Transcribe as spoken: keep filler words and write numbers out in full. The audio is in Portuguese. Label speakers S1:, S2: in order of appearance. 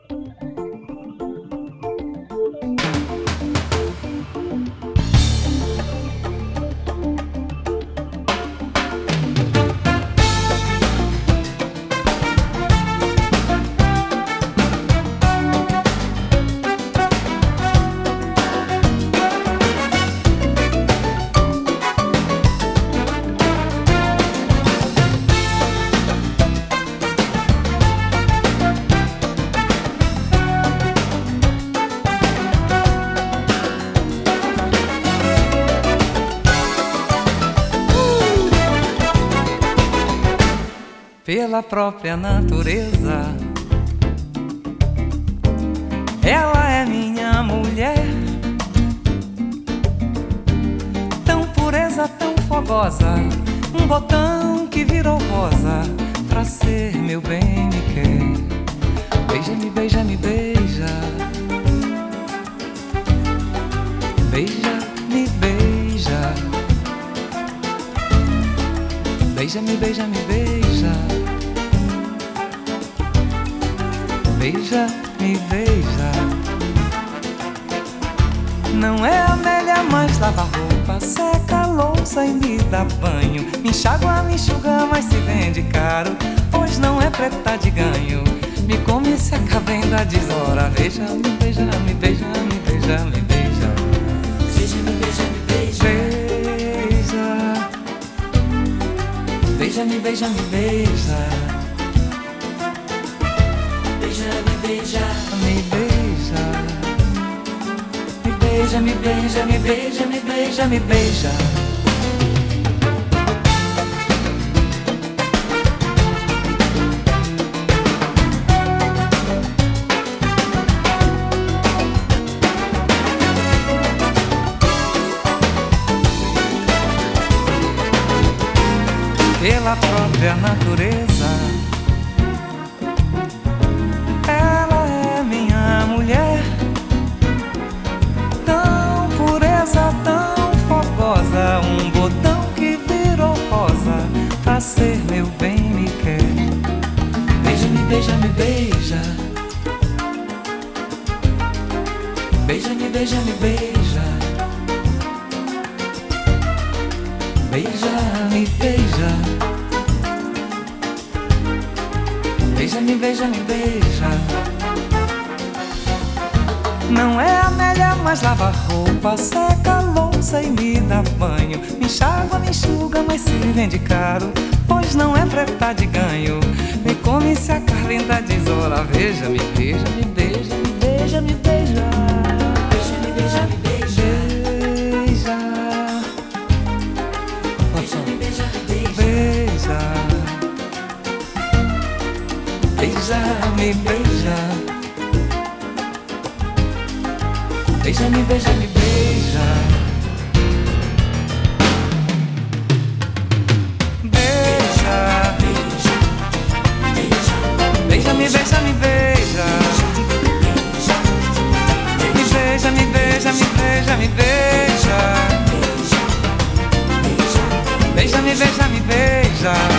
S1: Pela própria natureza, ela é minha mulher, tão pureza, tão fogosa, um botão que virou rosa, pra ser meu bem me quer. Beija-me, beija-me, beija, beija-me, beija, beija-me, beija-me, beija, beija-me, beija. Não é a Amélia, mas lava roupa, seca a louça e me dá banho, me enxágua, me enxuga, mas se vende caro, pois não é preta de ganho. Me come, se acaba, ainda diz ora, beija-me, beija-me, beija-me, beija-me, beija.
S2: Beija-me, beija-me, beija.
S1: Beija-me, beija-me, beija.
S2: Beija-me, beija.
S1: Me beija. Me beija, me beija, me beija, me beija, me beija. Pela própria natureza, ela é minha mulher, tão pureza, tão fogosa, um botão que virou rosa, pra ser meu bem me quer. Beija-me, beija-me, beija, beija-me, beija-me, beija, beija-me, beija. Beija-me, beija-me, beija. Não é a Amélia, mas lava roupa, seca a louça e me dá banho, me enxágua, me enxuga, mas se vende caro, pois não é preta de ganho. Me come, se a carlinda diz ora, veja-me, beija-me, beija-me, beija-me, beija.
S2: Beija-me, beija-me, beija.
S1: Beija.
S2: Beija-me, beija-me, beija.
S1: Beija. Beija-me, beija. Beija-me, beija-me, beija. Beija. Beija-me, beija-me, beija. Me beija, me beija, me beija, me beija. Beija-me, beija-me, beija.